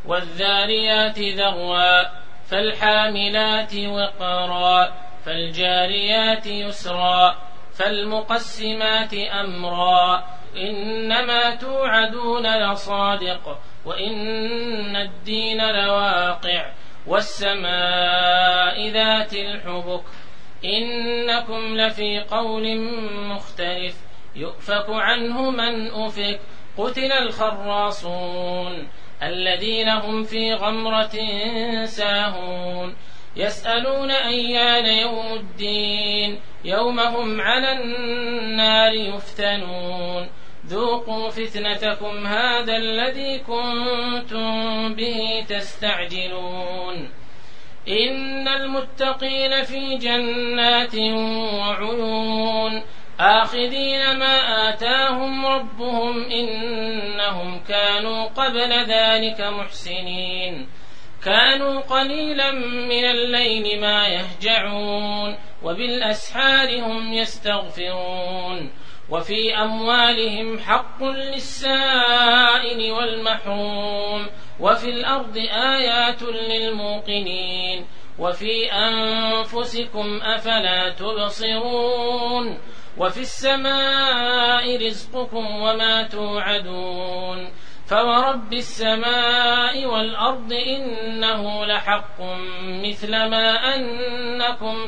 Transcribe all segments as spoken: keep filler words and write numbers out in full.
والذاريات ذروا فالحاملات وقرا فالجاريات يسرا فالمقسمات أمرا إنما توعدون لصادق وإن الدين لواقع والسماء ذات الحبك إنكم لفي قول مختلف يؤفك عنه من أفك قتل الخراصون الذين هم في غمرة ساهون يسألون أيان يوم الدين يوم هم على النار يفتنون ذوقوا فتنتكم هذا الذي كنتم به تستعجلون إن المتقين في جنات وعيون آخذين ما آتاهم ربهم إنهم كانوا قبل ذلك محسنين كانوا قليلا من الليل ما يهجعون وبالأسحار هم يستغفرون وفي أموالهم حق للسائل والمحروم وفي الأرض آيات للموقنين وفي أنفسكم أفلا تبصرون وفي السماء رزقكم وما توعدون فورب السماء والأرض إنه لحق مثل ما أنكم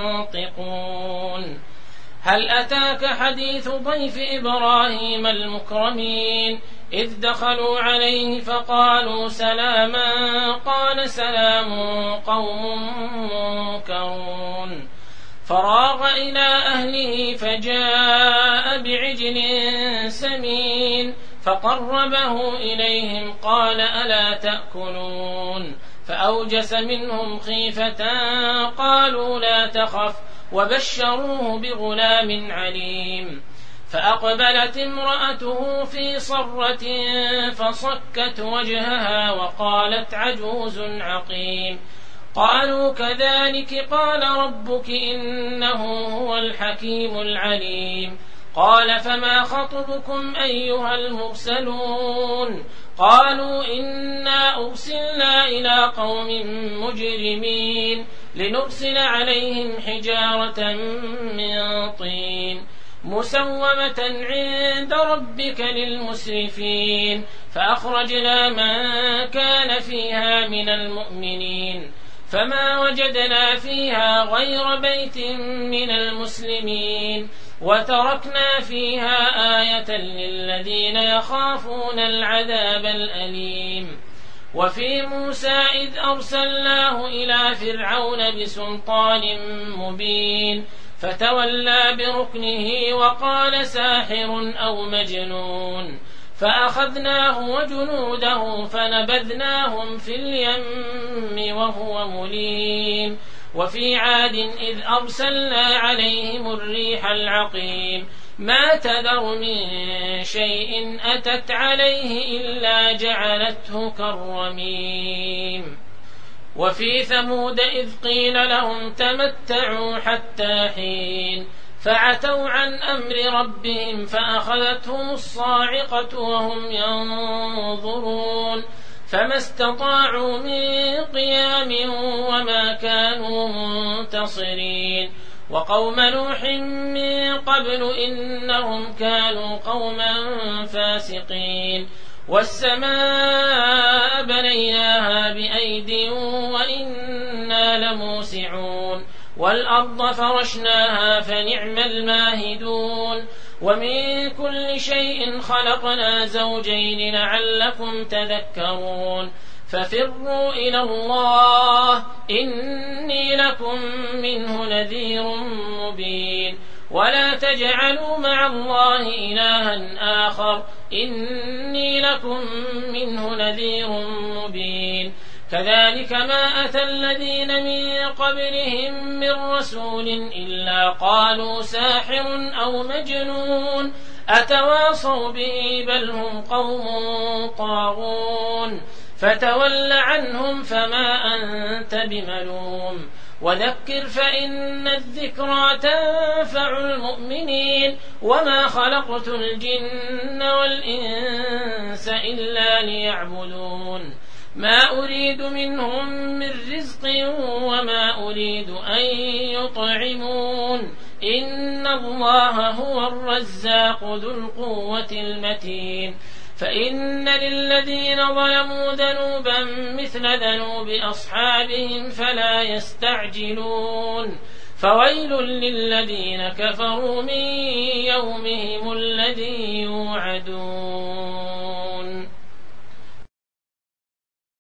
تنطقون هل أتاك حديث ضيف إبراهيم المكرمين إذ دخلوا عليه فقالوا سلاما قال سلام قوم منكرون فراغ إلى أهله فجاء بعجل سمين فقربه إليهم قال ألا تأكلون فأوجس منهم خيفة قالوا لا تخف وبشروه بغلام عليم فأقبلت امرأته في صرة فصكت وجهها وقالت عجوز عقيم قالوا كذلك قال ربك إنه هو الحكيم العليم قال فما خطبكم أيها المرسلون قالوا إنا أرسلنا إلى قوم مجرمين لنرسل عليهم حجارة من طين مسومة عند ربك للمسرفين فأخرجنا من كان فيها من المؤمنين فما وجدنا فيها غير بيت من المسلمين وتركنا فيها آية للذين يخافون العذاب الأليم وفي موسى إذ أرسلناه إلى فرعون بسلطان مبين فتولى بركنه وقال ساحر أو مجنون فأخذناه وجنوده فنبذناهم في اليم وهو مليم وفي عاد إذ أرسلنا عليهم الريح العقيم ما تذر من شيء أتت عليه إلا جعلته كالرميم وفي ثمود إذ قيل لهم تمتعوا حتى حين فعتوا عن أمر ربهم فأخذتهم الصاعقة وهم ينظرون فما استطاعوا من قيام وما كانوا منتصرين وقوم نوح من قبل إنهم كانوا قوما فاسقين والسماء بنيناها بأيد وإنا لموسعون والأرض فرشناها فنعم الماهدون ومن كل شيء خلقنا زوجين لعلكم تذكرون ففروا إلى الله إني لكم منه نذير مبين ولا تجعلوا مع الله إلها آخر إني لكم منه نذير مبين كذلك ما أتى الذين من قبلهم من رسول إلا قالوا ساحر أو مجنون أتواصوا به بل هم قوم طاغون فتول عنهم فما أنت بملوم وذكر فإن الذكرى تنفع المؤمنين وما خلقت الجن والإنس إلا ليعبدون ما أريد منهم من رزق وما أريد أن يطعمون إن الله هو الرزاق ذو القوة المتين فإن للذين ظلموا ذنوبا مثل ذنوب أصحابهم فلا يستعجلون فويل للذين كفروا من يومهم الذي يوعدون.